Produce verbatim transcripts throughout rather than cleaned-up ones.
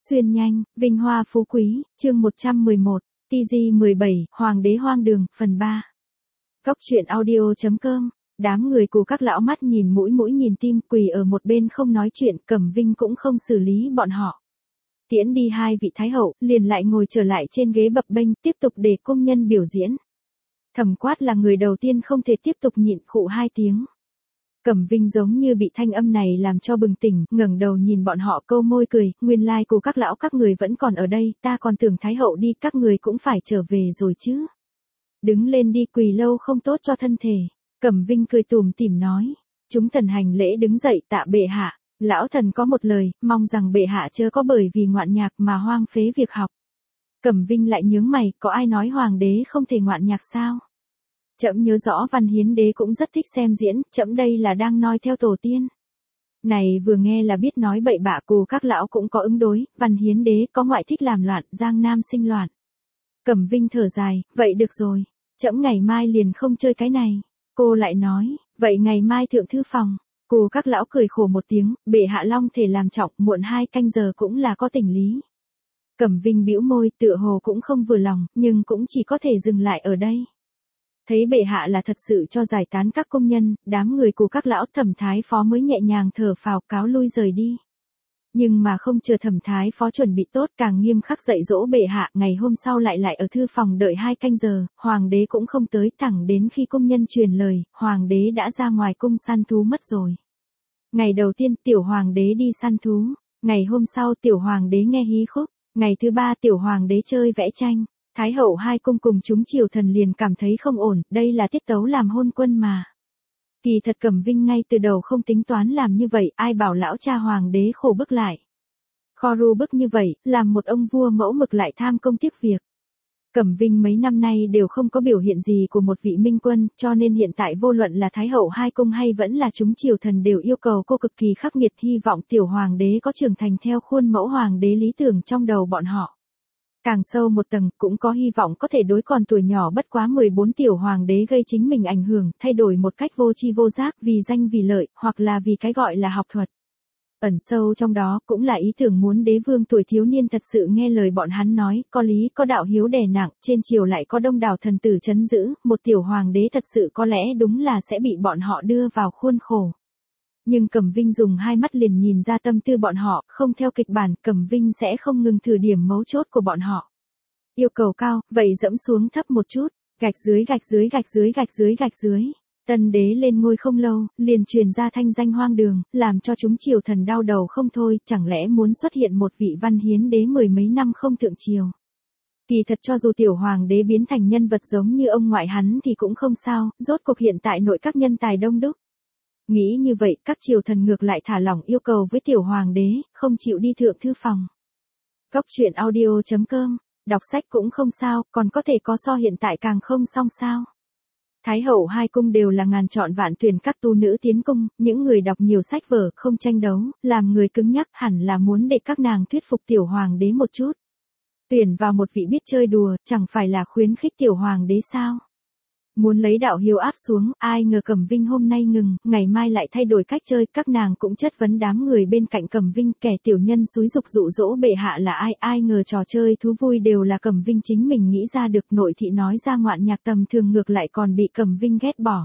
Xuyên nhanh, vinh hoa phú quý, chương một trăm mười một, tê giê mười bảy, Hoàng đế hoang đường, phần ba. Góc truyện audio chấm com, đám người của các lão mắt nhìn mũi mũi nhìn tim quỳ ở một bên không nói chuyện, Cẩm Vinh cũng không xử lý bọn họ. Tiễn đi hai vị thái hậu, liền lại ngồi trở lại trên ghế bập bênh, tiếp tục để công nhân biểu diễn. Thẩm Quát là người đầu tiên không thể tiếp tục nhịn, khụ hai tiếng. Cẩm Vinh giống như bị thanh âm này làm cho bừng tỉnh, ngẩng đầu nhìn bọn họ câu môi cười, nguyên lai của các lão các người vẫn còn ở đây, ta còn tưởng thái hậu đi, các người cũng phải trở về rồi chứ. Đứng lên đi, quỳ lâu không tốt cho thân thể. Cẩm Vinh cười tủm tỉm nói, chúng thần hành lễ đứng dậy tạ bệ hạ, lão thần có một lời, mong rằng bệ hạ chớ có bởi vì ngoạn nhạc mà hoang phế việc học. Cẩm Vinh lại nhướng mày, có ai nói hoàng đế không thể ngoạn nhạc sao? Trẫm nhớ rõ Văn Hiến đế cũng rất thích xem diễn, trẫm đây là đang noi theo tổ tiên. Này vừa nghe là biết nói bậy bạ, cù các lão cũng có ứng đối, Văn Hiến đế có ngoại thích làm loạn, Giang Nam sinh loạn. Cẩm Vinh thở dài, vậy được rồi, trẫm ngày mai liền không chơi cái này. Cô lại nói, vậy ngày mai thượng thư phòng. Cù các lão cười khổ một tiếng, bệ hạ long thể làm trọng, muộn hai canh giờ cũng là có tình lý. Cẩm Vinh bĩu môi, tựa hồ cũng không vừa lòng, nhưng cũng chỉ có thể dừng lại ở đây. Thấy bệ hạ là thật sự cho giải tán các công nhân, đám người của các lão Thẩm thái phó mới nhẹ nhàng thở phào cáo lui rời đi. Nhưng mà không chờ Thẩm thái phó chuẩn bị tốt, càng nghiêm khắc dạy dỗ bệ hạ, ngày hôm sau lại lại ở thư phòng đợi hai canh giờ, hoàng đế cũng không tới, thẳng đến khi công nhân truyền lời, hoàng đế đã ra ngoài cung săn thú mất rồi. Ngày đầu tiên tiểu hoàng đế đi săn thú, ngày hôm sau tiểu hoàng đế nghe hí khúc, ngày thứ ba tiểu hoàng đế chơi vẽ tranh. Thái hậu hai cung cùng chúng triều thần liền cảm thấy không ổn, đây là tiết tấu làm hôn quân mà. Kỳ thật Cẩm Vinh ngay từ đầu không tính toán làm như vậy, ai bảo lão cha hoàng đế khổ bức lại. Khoru bức như vậy, làm một ông vua mẫu mực lại tham công tiếc việc. Cẩm Vinh mấy năm nay đều không có biểu hiện gì của một vị minh quân, cho nên hiện tại vô luận là Thái hậu hai cung hay vẫn là chúng triều thần đều yêu cầu cô cực kỳ khắc nghiệt, hy vọng tiểu hoàng đế có trưởng thành theo khuôn mẫu hoàng đế lý tưởng trong đầu bọn họ. Càng sâu một tầng, cũng có hy vọng có thể đối còn tuổi nhỏ bất quá mười bốn tiểu hoàng đế gây chính mình ảnh hưởng, thay đổi một cách vô tri vô giác, vì danh vì lợi, hoặc là vì cái gọi là học thuật. Ẩn sâu trong đó, cũng là ý tưởng muốn đế vương tuổi thiếu niên thật sự nghe lời bọn hắn nói, có lý, có đạo hiếu đè nặng, trên triều lại có đông đảo thần tử trấn giữ, một tiểu hoàng đế thật sự có lẽ đúng là sẽ bị bọn họ đưa vào khuôn khổ. Nhưng Cẩm Vinh dùng hai mắt liền nhìn ra tâm tư bọn họ, không theo kịch bản, Cẩm Vinh sẽ không ngừng thử điểm mấu chốt của bọn họ. Yêu cầu cao, vậy dẫm xuống thấp một chút, gạch dưới gạch dưới gạch dưới gạch dưới gạch dưới. Tân đế lên ngôi không lâu, liền truyền ra thanh danh hoang đường, làm cho chúng triều thần đau đầu không thôi, chẳng lẽ muốn xuất hiện một vị Văn Hiến đế mười mấy năm không thượng triều. Kỳ thật cho dù tiểu hoàng đế biến thành nhân vật giống như ông ngoại hắn thì cũng không sao, rốt cuộc hiện tại nội các nhân tài đông đúc. Nghĩ như vậy, các triều thần ngược lại thả lỏng yêu cầu với tiểu hoàng đế, không chịu đi thượng thư phòng. Góc truyện audio chấm com, đọc sách cũng không sao, còn có thể có so hiện tại càng không xong sao. Thái hậu hai cung đều là ngàn chọn vạn tuyển các tu nữ tiến cung, những người đọc nhiều sách vở, không tranh đấu, làm người cứng nhắc, hẳn là muốn để các nàng thuyết phục tiểu hoàng đế một chút. Tuyển vào một vị biết chơi đùa, chẳng phải là khuyến khích tiểu hoàng đế sao. Muốn lấy đạo hiếu áp xuống, ai ngờ Cẩm Vinh hôm nay ngừng, ngày mai lại thay đổi cách chơi, các nàng cũng chất vấn đám người bên cạnh Cẩm Vinh, kẻ tiểu nhân xúi dục dụ dỗ bệ hạ là ai, ai ngờ trò chơi thú vui đều là Cẩm Vinh chính mình nghĩ ra được, nội thị nói ra ngoạn nhạc tầm thường ngược lại còn bị Cẩm Vinh ghét bỏ.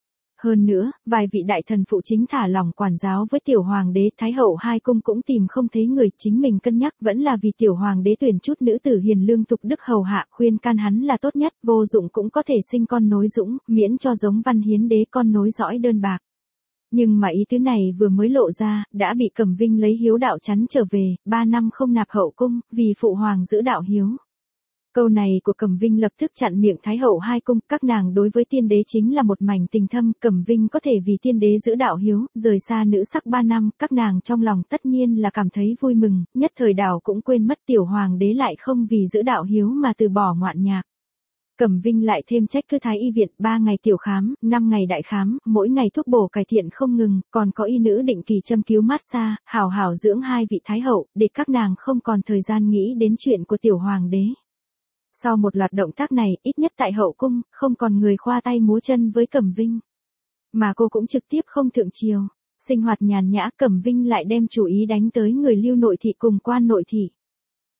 Hơn nữa, vài vị đại thần phụ chính thả lỏng quản giáo với tiểu hoàng đế, Thái hậu hai cung cũng tìm không thấy người, chính mình cân nhắc vẫn là vì tiểu hoàng đế tuyển chút nữ tử hiền lương tục đức hầu hạ, khuyên can hắn là tốt nhất, vô dụng cũng có thể sinh con nối dũng, miễn cho giống Văn Hiến đế con nối dõi đơn bạc. Nhưng mà ý tứ này vừa mới lộ ra, đã bị Cẩm Vinh lấy hiếu đạo chắn trở về, ba năm không nạp hậu cung, vì phụ hoàng giữ đạo hiếu. Câu này của Cẩm Vinh lập tức chặn miệng Thái hậu hai cung, các nàng đối với tiên đế chính là một mảnh tình thâm, Cẩm Vinh có thể vì tiên đế giữ đạo hiếu, rời xa nữ sắc ba năm, các nàng trong lòng tất nhiên là cảm thấy vui mừng, nhất thời đảo cũng quên mất tiểu hoàng đế lại không vì giữ đạo hiếu mà từ bỏ ngoạn nhạc. Cẩm Vinh lại thêm trách cứ thái y viện, ba ngày tiểu khám, năm ngày đại khám, mỗi ngày thuốc bổ cải thiện không ngừng, còn có y nữ định kỳ châm cứu massage, hảo hảo dưỡng hai vị thái hậu, để các nàng không còn thời gian nghĩ đến chuyện của tiểu hoàng đế. Sau một loạt động tác này, ít nhất tại hậu cung, không còn người khoa tay múa chân với Cẩm Vinh. Mà cô cũng trực tiếp không thượng triều. Sinh hoạt nhàn nhã, Cẩm Vinh lại đem chủ ý đánh tới người Lưu nội thị cùng Quan nội thị.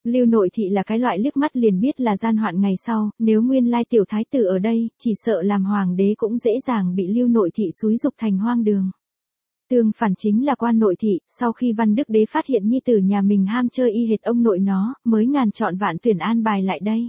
Lưu Nội Thị là cái loại liếc mắt liền biết là gian hoạn ngày sau, nếu nguyên lai tiểu thái tử ở đây, chỉ sợ làm hoàng đế cũng dễ dàng bị Lưu Nội Thị xúi dục thành hoang đường. Tương phản chính là Quan Nội Thị, sau khi Văn Đức Đế phát hiện nhi tử nhà mình ham chơi y hệt ông nội nó, mới ngàn chọn vạn tuyển an bài lại đây.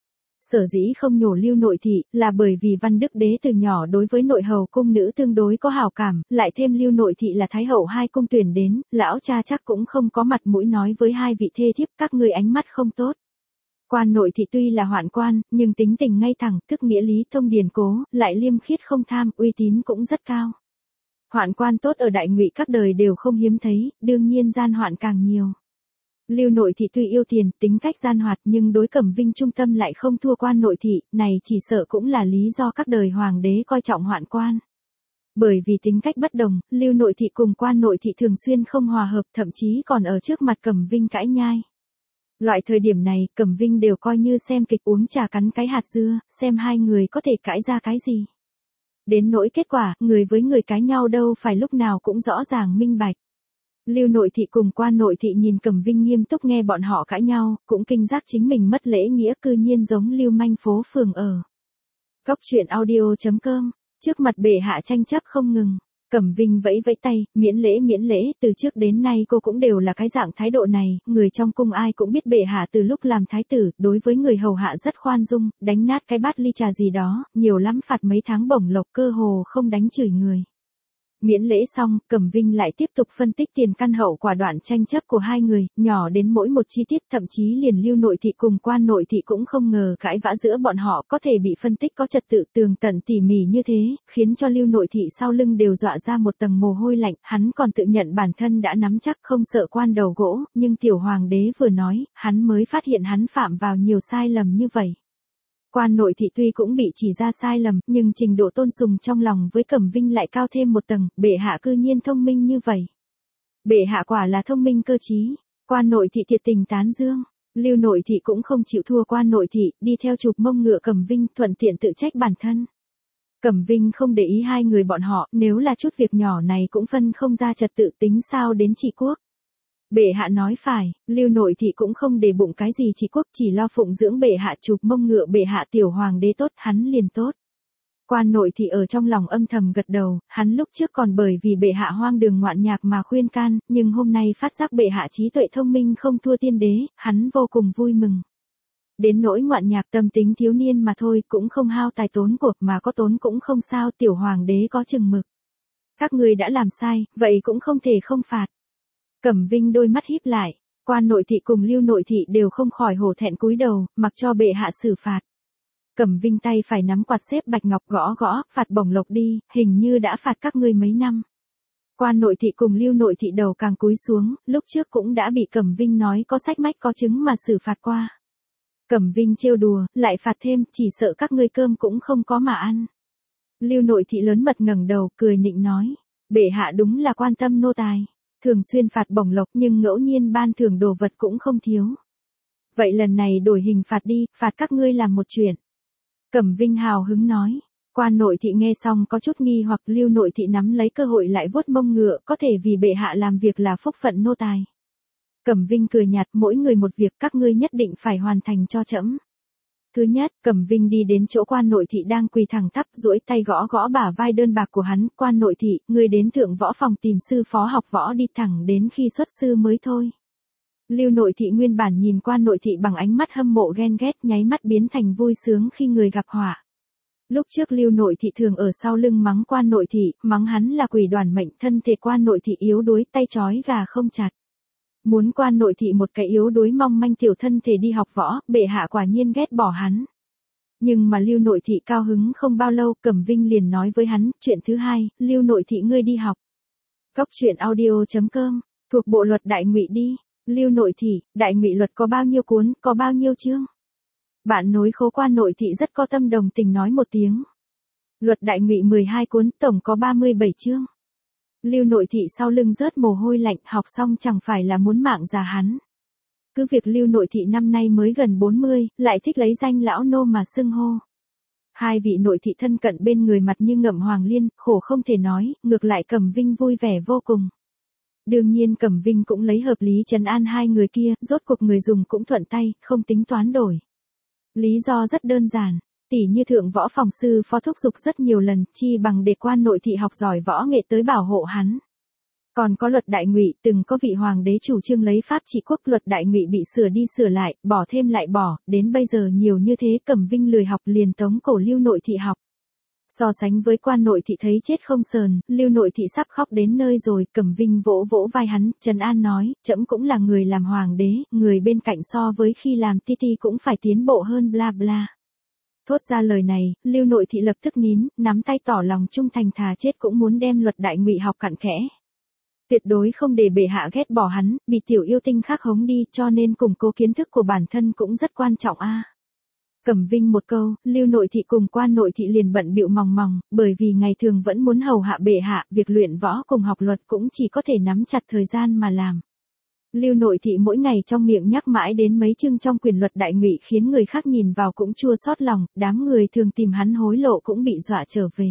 Sở dĩ không nhổ Lưu Nội Thị, là bởi vì Văn Đức Đế từ nhỏ đối với nội hầu cung nữ tương đối có hảo cảm, lại thêm Lưu Nội Thị là thái hậu hai cung tuyển đến, lão cha chắc cũng không có mặt mũi nói với hai vị thê thiếp các ngươi ánh mắt không tốt. Quan Nội Thị tuy là hoạn quan, nhưng tính tình ngay thẳng, thức nghĩa lý thông điển cố, lại liêm khiết không tham, uy tín cũng rất cao. Hoạn quan tốt ở Đại Ngụy các đời đều không hiếm thấy, đương nhiên gian hoạn càng nhiều. Lưu Nội Thị tuy yêu tiền, tính cách gian hoạt nhưng đối Cẩm Vinh trung tâm lại không thua Quan Nội Thị, này chỉ sợ cũng là lý do các đời hoàng đế coi trọng hoạn quan. Bởi vì tính cách bất đồng, Lưu Nội Thị cùng Quan Nội Thị thường xuyên không hòa hợp, thậm chí còn ở trước mặt Cẩm Vinh cãi nhai. Loại thời điểm này, Cẩm Vinh đều coi như xem kịch uống trà cắn cái hạt dưa, xem hai người có thể cãi ra cái gì. Đến nỗi kết quả, người với người cãi nhau đâu phải lúc nào cũng rõ ràng minh bạch. Lưu Nội Thị cùng Quan Nội Thị nhìn Cẩm Vinh nghiêm túc nghe bọn họ cãi nhau, cũng kinh giác chính mình mất lễ nghĩa cư nhiên giống lưu manh phố phường ở. Góc truyện audio chấm com, trước mặt bệ hạ tranh chấp không ngừng. Cẩm Vinh vẫy vẫy tay, miễn lễ miễn lễ, từ trước đến nay cô cũng đều là cái dạng thái độ này, người trong cung ai cũng biết bệ hạ từ lúc làm thái tử, đối với người hầu hạ rất khoan dung, đánh nát cái bát ly trà gì đó, nhiều lắm phạt mấy tháng bổng lộc cơ hồ không đánh chửi người. Miễn lễ xong, Cẩm Vinh lại tiếp tục phân tích tiền căn hậu quả đoạn tranh chấp của hai người, nhỏ đến mỗi một chi tiết, thậm chí liền Lưu Nội Thị cùng Quan Nội Thị cũng không ngờ cãi vã giữa bọn họ có thể bị phân tích có trật tự tường tận tỉ mỉ như thế, khiến cho Lưu Nội Thị sau lưng đều dọa ra một tầng mồ hôi lạnh, hắn còn tự nhận bản thân đã nắm chắc không sợ quan đầu gỗ, nhưng tiểu hoàng đế vừa nói, hắn mới phát hiện hắn phạm vào nhiều sai lầm như vậy. Quan Nội Thị tuy cũng bị chỉ ra sai lầm, nhưng trình độ tôn sùng trong lòng với Cẩm Vinh lại cao thêm một tầng, bệ hạ cư nhiên thông minh như vậy. Bệ hạ quả là thông minh cơ trí. Quan Nội Thị thiệt tình tán dương. Lưu Nội Thị cũng không chịu thua Quan Nội Thị, đi theo chụp mông ngựa Cẩm Vinh, thuận tiện tự trách bản thân. Cẩm Vinh không để ý hai người bọn họ, nếu là chút việc nhỏ này cũng phân không ra trật tự tính sao đến trị quốc. Bệ hạ nói phải, Lưu Nội Thị cũng không để bụng cái gì trị quốc, chỉ lo phụng dưỡng bệ hạ, chụp mông ngựa bệ hạ tiểu hoàng đế tốt, hắn liền tốt. Quan Nội Thị ở trong lòng âm thầm gật đầu, hắn lúc trước còn bởi vì bệ hạ hoang đường ngoạn nhạc mà khuyên can, nhưng hôm nay phát giác bệ hạ trí tuệ thông minh không thua tiên đế, hắn vô cùng vui mừng. Đến nỗi ngoạn nhạc tâm tính thiếu niên mà thôi, cũng không hao tài tốn cuộc, mà có tốn cũng không sao, tiểu hoàng đế có chừng mực. Các người đã làm sai, vậy cũng không thể không phạt. Cẩm Vinh đôi mắt híp lại, Quan Nội Thị cùng Lưu Nội Thị đều không khỏi hổ thẹn cúi đầu, mặc cho bệ hạ xử phạt. Cẩm Vinh tay phải nắm quạt xếp bạch ngọc gõ gõ, phạt bổng lộc đi, hình như đã phạt các ngươi mấy năm. Quan Nội Thị cùng Lưu Nội Thị đầu càng cúi xuống, lúc trước cũng đã bị Cẩm Vinh nói có sách mách có chứng mà xử phạt qua. Cẩm Vinh trêu đùa, lại phạt thêm, chỉ sợ các ngươi cơm cũng không có mà ăn. Lưu Nội Thị lớn mật ngẩng đầu, cười nịnh nói, bệ hạ đúng là quan tâm nô tài. Thường xuyên phạt bổng lộc nhưng ngẫu nhiên ban thưởng đồ vật cũng không thiếu. Vậy lần này đổi hình phạt đi, phạt các ngươi làm một chuyện. Cẩm Vinh hào hứng nói. Quan Nội Thị nghe xong có chút nghi hoặc Lưu Nội Thị nắm lấy cơ hội lại vuốt mông ngựa, có thể vì bệ hạ làm việc là phúc phận nô tài. Cẩm Vinh cười nhạt, mỗi người một việc các ngươi nhất định phải hoàn thành cho trẫm. Thứ nhất, Cẩm Vinh đi đến chỗ Quan Nội Thị đang quỳ thẳng thắp, duỗi tay gõ gõ bả vai đơn bạc của hắn, Quan Nội Thị, ngươi đến thượng võ phòng tìm sư phó học võ đi thẳng đến khi xuất sư mới thôi. Lưu Nội Thị nguyên bản nhìn Quan Nội Thị bằng ánh mắt hâm mộ ghen ghét, nháy mắt biến thành vui sướng khi người gặp họa. Lúc trước Lưu Nội Thị thường ở sau lưng mắng Quan Nội Thị, mắng hắn là quỷ đoàn mệnh, thân thể Quan Nội Thị yếu đuối, tay trói gà không chặt. Muốn Quan Nội Thị một cái yếu đuối mong manh tiểu thân thể đi học võ, bệ hạ quả nhiên ghét bỏ hắn. Nhưng mà Lưu Nội Thị cao hứng không bao lâu, Cẩm Vinh liền nói với hắn, chuyện thứ hai, Lưu Nội Thị ngươi đi học. Góc truyện audio chấm com, thuộc bộ luật Đại Ngụy đi. Lưu Nội Thị, Đại Ngụy luật có bao nhiêu cuốn, có bao nhiêu chương? Bạn nối khố Quan Nội Thị rất có tâm đồng tình nói một tiếng. Luật Đại Ngụy mười hai cuốn, tổng có ba mươi bảy chương. Lưu Nội Thị sau lưng rớt mồ hôi lạnh, học xong chẳng phải là muốn mạng già hắn. Cứ việc Lưu Nội Thị năm nay mới gần bốn mươi, lại thích lấy danh lão nô mà xưng hô. Hai vị nội thị thân cận bên người mặt như ngậm hoàng liên, khổ không thể nói, ngược lại Cẩm Vinh vui vẻ vô cùng. Đương nhiên Cẩm Vinh cũng lấy hợp lý trấn an hai người kia, rốt cuộc người dùng cũng thuận tay, không tính toán đổi. Lý do rất đơn giản, tỉ như thượng võ phòng sư phó thúc giục rất nhiều lần, chi bằng để quan nội thị học giỏi võ nghệ tới bảo hộ hắn. Còn có luật đại ngụy, từng có vị hoàng đế chủ trương lấy pháp trị quốc, luật đại ngụy bị sửa đi sửa lại, bỏ thêm lại bỏ, đến bây giờ nhiều như thế Cẩm Vinh lười học liền tống cổ Lưu nội thị học. So sánh với quan nội thị thấy chết không sờn, Lưu nội thị sắp khóc đến nơi rồi, Cẩm Vinh vỗ vỗ vai hắn, trấn an nói, trẫm cũng là người làm hoàng đế, người bên cạnh so với khi làm ti ti cũng phải tiến bộ hơn bla bla. Thốt ra lời này, Lưu nội thị lập tức nín, nắm tay tỏ lòng trung thành thà chết cũng muốn đem luật đại ngụy học cặn kẽ. Tuyệt đối không để bệ hạ ghét bỏ hắn, bị tiểu yêu tinh khác hống đi, cho nên củng cố kiến thức của bản thân cũng rất quan trọng a. À. Cẩm Vinh một câu, Lưu nội thị cùng quan nội thị liền bận bịu mòng mòng, bởi vì ngày thường vẫn muốn hầu hạ bệ hạ, việc luyện võ cùng học luật cũng chỉ có thể nắm chặt thời gian mà làm. Lưu nội thị mỗi ngày trong miệng nhắc mãi đến mấy chương trong quyền luật đại ngụy khiến người khác nhìn vào cũng chua xót lòng, đám người thường tìm hắn hối lộ cũng bị dọa trở về.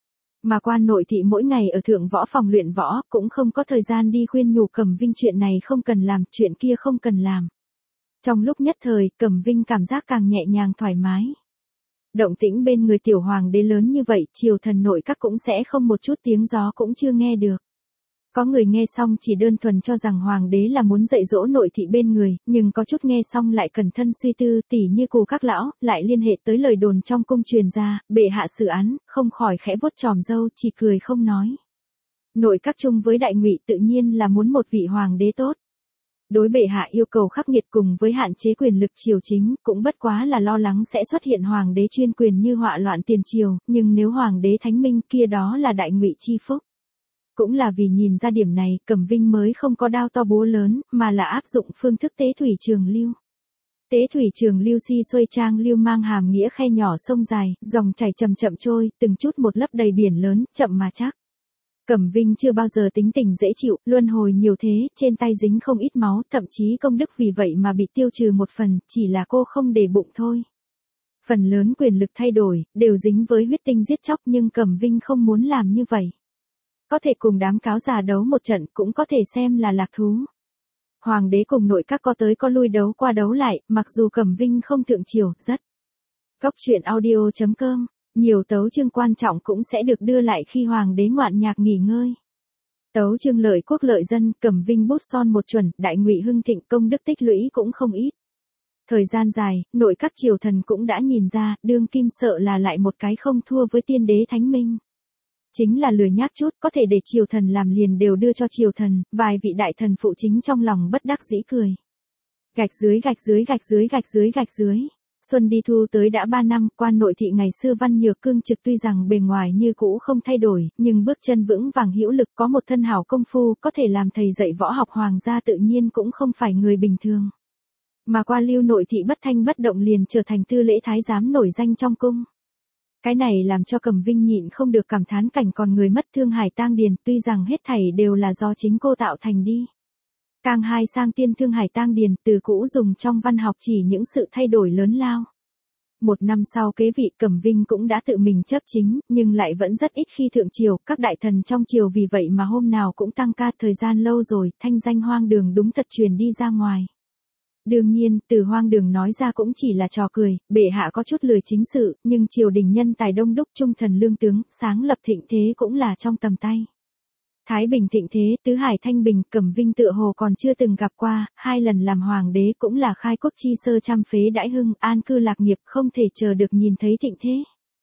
Mà quan nội thị mỗi ngày ở thượng võ phòng luyện võ, cũng không có thời gian đi khuyên nhủ Cẩm Vinh chuyện này không cần làm, chuyện kia không cần làm. Trong lúc nhất thời, Cẩm Vinh cảm giác càng nhẹ nhàng thoải mái. Động tĩnh bên người tiểu hoàng đế lớn như vậy, triều thần nội các cũng sẽ không một chút tiếng gió cũng chưa nghe được. Có người nghe xong chỉ đơn thuần cho rằng hoàng đế là muốn dạy dỗ nội thị bên người, nhưng có chút nghe xong lại cẩn thân suy tư, tỉ như cù các lão, lại liên hệ tới lời đồn trong cung truyền ra, bệ hạ xử án, không khỏi khẽ vuốt tròm râu, chỉ cười không nói. Nội các chung với đại ngụy tự nhiên là muốn một vị hoàng đế tốt. Đối bệ hạ yêu cầu khắc nghiệt cùng với hạn chế quyền lực triều chính, cũng bất quá là lo lắng sẽ xuất hiện hoàng đế chuyên quyền như họa loạn tiền triều, nhưng nếu hoàng đế thánh minh kia đó là đại ngụy chi phúc. Cũng là vì nhìn ra điểm này, Cẩm Vinh mới không có đao to búa lớn, mà là áp dụng phương thức tế thủy trường lưu. Tế thủy trường lưu si xuôi trang lưu mang hàm nghĩa khe nhỏ sông dài, dòng chảy chậm chậm trôi, từng chút một lấp đầy biển lớn, chậm mà chắc. Cẩm Vinh chưa bao giờ tính tình dễ chịu, luân hồi nhiều thế, trên tay dính không ít máu, thậm chí công đức vì vậy mà bị tiêu trừ một phần, chỉ là cô không để bụng thôi. Phần lớn quyền lực thay đổi, đều dính với huyết tinh giết chóc nhưng Cẩm Vinh không muốn làm như vậy. Có thể cùng đám cáo già đấu một trận, cũng có thể xem là lạc thú. Hoàng đế cùng nội các có tới có lui đấu qua đấu lại, mặc dù Cẩm Vinh không thượng triều, rất. Góc truyện audio chấm com, nhiều tấu chương quan trọng cũng sẽ được đưa lại khi hoàng đế ngoạn nhạc nghỉ ngơi. Tấu chương lợi quốc lợi dân, Cẩm Vinh bút son một chuẩn, đại ngụy hưng thịnh, công đức tích lũy cũng không ít. Thời gian dài, nội các triều thần cũng đã nhìn ra, đương kim sợ là lại một cái không thua với tiên đế thánh minh. Chính là lười nhác chút, có thể để triều thần làm liền đều đưa cho triều thần, vài vị đại thần phụ chính trong lòng bất đắc dĩ cười. Gạch dưới gạch dưới gạch dưới gạch dưới gạch dưới. Xuân đi thu tới đã ba năm, quan nội thị ngày xưa văn nhược cương trực tuy rằng bề ngoài như cũ không thay đổi, nhưng bước chân vững vàng hữu lực, có một thân hảo công phu, có thể làm thầy dạy võ học hoàng gia tự nhiên cũng không phải người bình thường. Mà qua Lưu nội thị bất thanh bất động liền trở thành tư lễ thái giám nổi danh trong cung. Cái này làm cho Cẩm Vinh nhịn không được cảm thán cảnh còn người mất thương hải tang điền, tuy rằng hết thảy đều là do chính cô tạo thành đi. Càng hai sang tiên thương hải tang điền, từ cũ dùng trong văn học chỉ những sự thay đổi lớn lao. Một năm sau kế vị Cẩm Vinh cũng đã tự mình chấp chính, nhưng lại vẫn rất ít khi thượng triều, các đại thần trong triều vì vậy mà hôm nào cũng tăng ca, thời gian lâu rồi, thanh danh hoang đường đúng thật truyền đi ra ngoài. Đương nhiên, từ hoang đường nói ra cũng chỉ là trò cười, bệ hạ có chút lười chính sự, nhưng triều đình nhân tài đông đúc, trung thần lương tướng, sáng lập thịnh thế cũng là trong tầm tay. Thái Bình thịnh thế, tứ hải thanh bình, Cẩm Vinh tựa hồ còn chưa từng gặp qua, hai lần làm hoàng đế cũng là khai quốc chi sơ trăm phế đãi hưng, an cư lạc nghiệp, không thể chờ được nhìn thấy thịnh thế.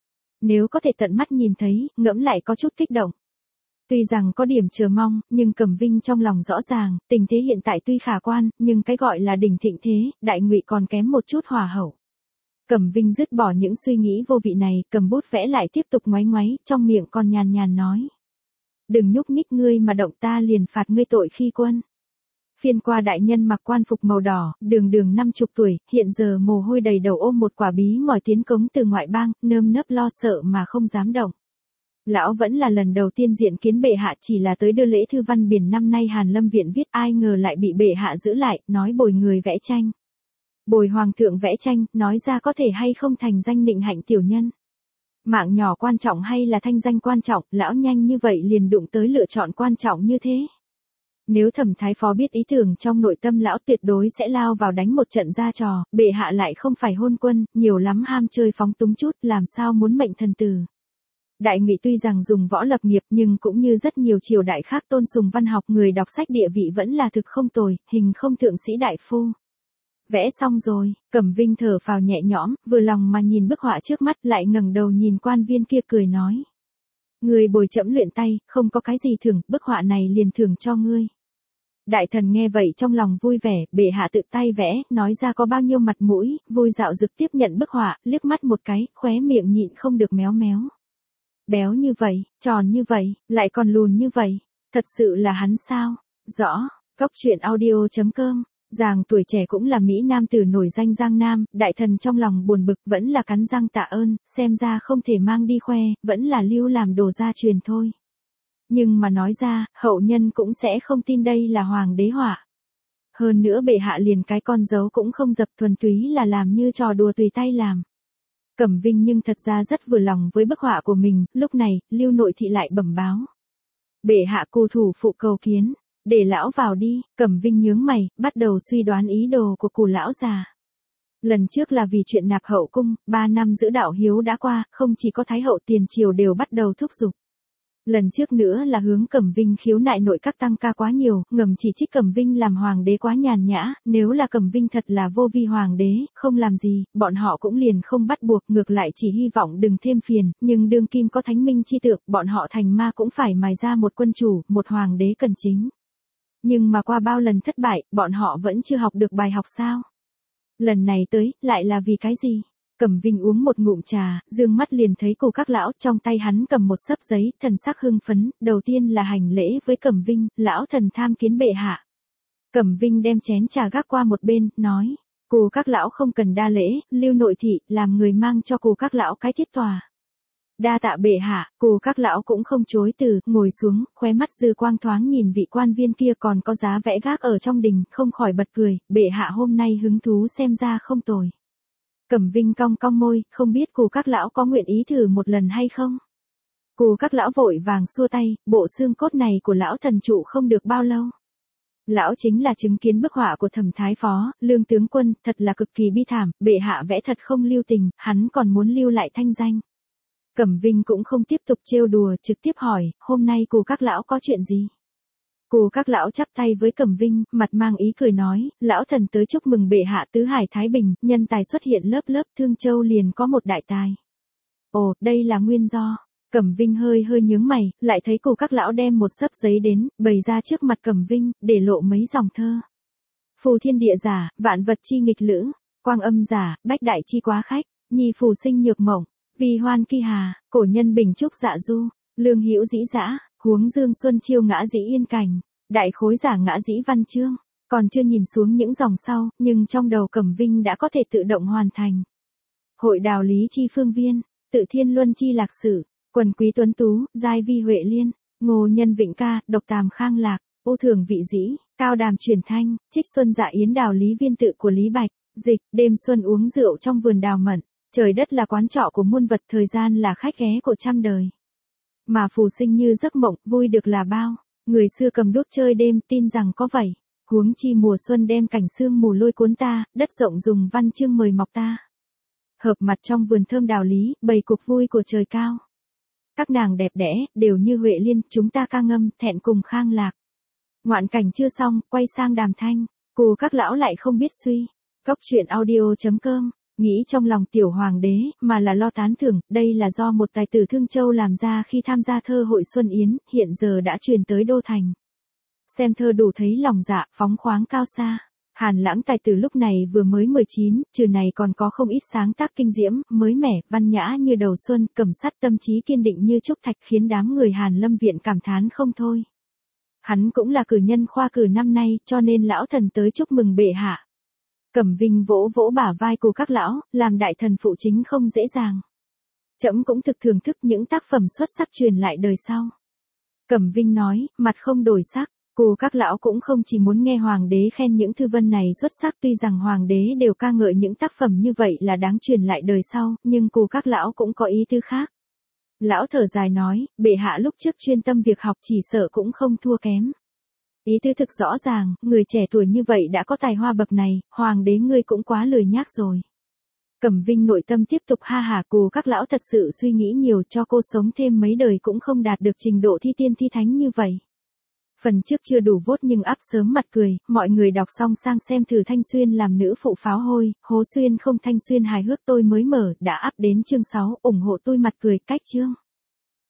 Nếu có thể tận mắt nhìn thấy, ngẫm lại có chút kích động. Tuy rằng có điểm chờ mong, nhưng Cẩm Vinh trong lòng rõ ràng, tình thế hiện tại tuy khả quan, nhưng cái gọi là đỉnh thịnh thế, đại ngụy còn kém một chút hòa hậu. Cẩm Vinh dứt bỏ những suy nghĩ vô vị này, cầm bút vẽ lại tiếp tục ngoáy ngoáy, trong miệng còn nhàn nhàn nói. Đừng nhúc nhích ngươi mà động ta liền phạt ngươi tội khi quân. Phiên qua đại nhân mặc quan phục màu đỏ, đường đường năm chục tuổi, hiện giờ mồ hôi đầy đầu ôm một quả bí ngòi tiến cống từ ngoại bang, nơm nớp lo sợ mà không dám động. Lão vẫn là lần đầu tiên diện kiến bệ hạ, chỉ là tới đưa lễ thư văn biển năm nay Hàn Lâm viện viết, ai ngờ lại bị bệ hạ giữ lại, nói bồi người vẽ tranh. Bồi hoàng thượng vẽ tranh, nói ra có thể hay không thành danh nịnh hạnh tiểu nhân. Mạng nhỏ quan trọng hay là thanh danh quan trọng, lão nhanh như vậy liền đụng tới lựa chọn quan trọng như thế. Nếu Thẩm thái phó biết ý tưởng trong nội tâm lão tuyệt đối sẽ lao vào đánh một trận ra trò, bệ hạ lại không phải hôn quân, nhiều lắm ham chơi phóng túng chút, làm sao muốn mệnh thần tử. Đại Ngụy tuy rằng dùng võ lập nghiệp nhưng cũng như rất nhiều triều đại khác tôn sùng văn học, người đọc sách địa vị vẫn là thực không tồi, hình không thượng sĩ đại phu. Vẽ xong rồi, Cẩm Vinh thở phào nhẹ nhõm, vừa lòng mà nhìn bức họa trước mắt, lại ngẩng đầu nhìn quan viên kia cười nói. Người bồi trẫm luyện tay, không có cái gì thưởng, bức họa này liền thưởng cho ngươi. Đại thần nghe vậy trong lòng vui vẻ, bệ hạ tự tay vẽ, nói ra có bao nhiêu mặt mũi, vui dạo dực tiếp nhận bức họa, liếc mắt một cái, khóe miệng nhịn không được méo méo. Béo như vậy, tròn như vậy, lại còn lùn như vậy, thật sự là hắn sao? Rõ, Cốc truyện audio chấm com. Giàng tuổi trẻ cũng là Mỹ nam tử nổi danh Giang Nam, đại thần trong lòng buồn bực vẫn là cắn răng tạ ơn, xem ra không thể mang đi khoe, vẫn là lưu làm đồ gia truyền thôi. Nhưng mà nói ra, hậu nhân cũng sẽ không tin đây là hoàng đế họa. Hơn nữa bệ hạ liền cái con dấu cũng không dập, thuần túy là làm như trò đùa tùy tay làm. Cẩm Vinh nhưng thật ra rất vừa lòng với bức họa của mình, lúc này, Lưu nội thị lại bẩm báo. Bệ hạ cù thủ phụ cầu kiến. Để lão vào đi, Cẩm Vinh nhướng mày, bắt đầu suy đoán ý đồ của cù lão già. Lần trước là vì chuyện nạp hậu cung, ba năm giữ đạo hiếu đã qua, không chỉ có thái hậu tiền triều đều bắt đầu thúc giục. Lần trước nữa là hướng Cẩm Vinh khiếu nại nội các tăng ca quá nhiều, ngầm chỉ trích Cẩm Vinh làm hoàng đế quá nhàn nhã, nếu là Cẩm Vinh thật là vô vi hoàng đế, không làm gì, bọn họ cũng liền không bắt buộc, ngược lại chỉ hy vọng đừng thêm phiền, nhưng đương kim có thánh minh chi tượng, bọn họ thành ma cũng phải mài ra một quân chủ, một hoàng đế cần chính. Nhưng mà qua bao lần thất bại, bọn họ vẫn chưa học được bài học sao? Lần này tới, lại là vì cái gì? Cẩm Vinh uống một ngụm trà, dương mắt liền thấy Cù Các lão, trong tay hắn cầm một xấp giấy, thần sắc hưng phấn, đầu tiên là hành lễ với Cẩm Vinh, lão thần tham kiến bệ hạ. Cẩm Vinh đem chén trà gác qua một bên, nói, Cù Các lão không cần đa lễ, Lưu nội thị, làm người mang cho Cù Các lão cái thiết tòa. Đa tạ bệ hạ, Cù Các lão cũng không chối từ, ngồi xuống, khóe mắt dư quang thoáng nhìn vị quan viên kia còn có giá vẽ gác ở trong đình, không khỏi bật cười, bệ hạ hôm nay hứng thú xem ra không tồi. Cẩm Vinh cong cong môi, không biết Cù Các lão có nguyện ý thử một lần hay không? Cù Các lão vội vàng xua tay, bộ xương cốt này của lão thần trụ không được bao lâu. Lão chính là chứng kiến bức họa của Thẩm thái phó, Lương tướng quân, thật là cực kỳ bi thảm, bệ hạ vẽ thật không lưu tình, hắn còn muốn lưu lại thanh danh. Cẩm Vinh cũng không tiếp tục trêu đùa, trực tiếp hỏi, hôm nay Cù Các lão có chuyện gì? Cù Các lão chắp tay với Cẩm Vinh, mặt mang ý cười nói, lão thần tới chúc mừng bệ hạ tứ hải thái bình, nhân tài xuất hiện lớp lớp, Thương Châu liền có một đại tài. Ồ, đây là nguyên do. Cẩm Vinh hơi hơi nhướng mày, lại thấy Cù Các lão đem một xấp giấy đến, bày ra trước mặt Cẩm Vinh, để lộ mấy dòng thơ. Phù thiên địa giả, vạn vật chi nghịch lữ, quang âm giả, bách đại chi quá khách, nhi phù sinh nhược mộng. Vì hoan kỳ hà, cổ nhân bình trúc dạ du, lương hữu dĩ dã, huống dương xuân chiêu ngã dĩ yên cảnh, đại khối giả ngã dĩ văn chương, còn chưa nhìn xuống những dòng sau, nhưng trong đầu Cẩm Vinh đã có thể tự động hoàn thành. Hội đào lý chi phương viên, tự thiên luân chi lạc sử, quần quý tuấn tú, giai vi huệ liên, ngô nhân vịnh ca, độc tàm khang lạc, u thường vị dĩ, cao đàm truyền thanh, trích xuân dạ yến đào lý viên tự của Lý Bạch, dịch, đêm xuân uống rượu trong vườn đào mận. Trời đất là quán trọ của muôn vật, thời gian là khách ghé của trăm đời. Mà phù sinh như giấc mộng, vui được là bao. Người xưa cầm đuốc chơi đêm, tin rằng có vậy. Huống chi mùa xuân đem cảnh sương mù lôi cuốn ta, đất rộng dùng văn chương mời mọc ta. Hợp mặt trong vườn thơm đào lý, bày cuộc vui của trời cao. Các nàng đẹp đẽ, đều như Huệ Liên, chúng ta ca ngâm, thẹn cùng khang lạc. Ngoạn cảnh chưa xong, quay sang đàm thanh. Cù Các lão lại không biết suy. Cốc truyện audio chấm com. Nghĩ trong lòng tiểu hoàng đế, mà là lo tán thưởng, đây là do một tài tử Thương Châu làm ra khi tham gia thơ hội Xuân Yến, hiện giờ đã truyền tới Đô Thành. Xem thơ đủ thấy lòng dạ, phóng khoáng cao xa. Hàn Lãng tài tử lúc này vừa mới mười chín, trừ này còn có không ít sáng tác kinh diễm, mới mẻ, văn nhã như đầu xuân, cầm sắt tâm trí kiên định như trúc thạch, khiến đám người Hàn Lâm viện cảm thán không thôi. Hắn cũng là cử nhân khoa cử năm nay, cho nên lão thần tới chúc mừng bệ hạ. Cẩm Vinh vỗ vỗ bả vai Cù Các lão, làm đại thần phụ chính không dễ dàng. Trẫm cũng thực thưởng thức những tác phẩm xuất sắc truyền lại đời sau. Cẩm Vinh nói, mặt không đổi sắc, Cù Các lão cũng không chỉ muốn nghe hoàng đế khen những thư vân này xuất sắc, tuy rằng hoàng đế đều ca ngợi những tác phẩm như vậy là đáng truyền lại đời sau, nhưng Cù Các lão cũng có ý tư khác. Lão thở dài nói, bệ hạ lúc trước chuyên tâm việc học chỉ sợ cũng không thua kém. Ý tứ thực rõ ràng, người trẻ tuổi như vậy đã có tài hoa bậc này, hoàng đế ngươi cũng quá lười nhác rồi. Cẩm Vinh nội tâm tiếp tục ha hả, cù các lão thật sự suy nghĩ nhiều, cho cô sống thêm mấy đời cũng không đạt được trình độ thi tiên thi thánh như vậy. Phần trước chưa đủ vốt nhưng ắp sớm mặt cười, mọi người đọc xong sang xem thử Thanh Xuyên làm nữ phụ pháo hôi, hố xuyên không Thanh Xuyên hài hước tôi mới mở, đã ắp đến chương sáu, ủng hộ tôi mặt cười cách chương.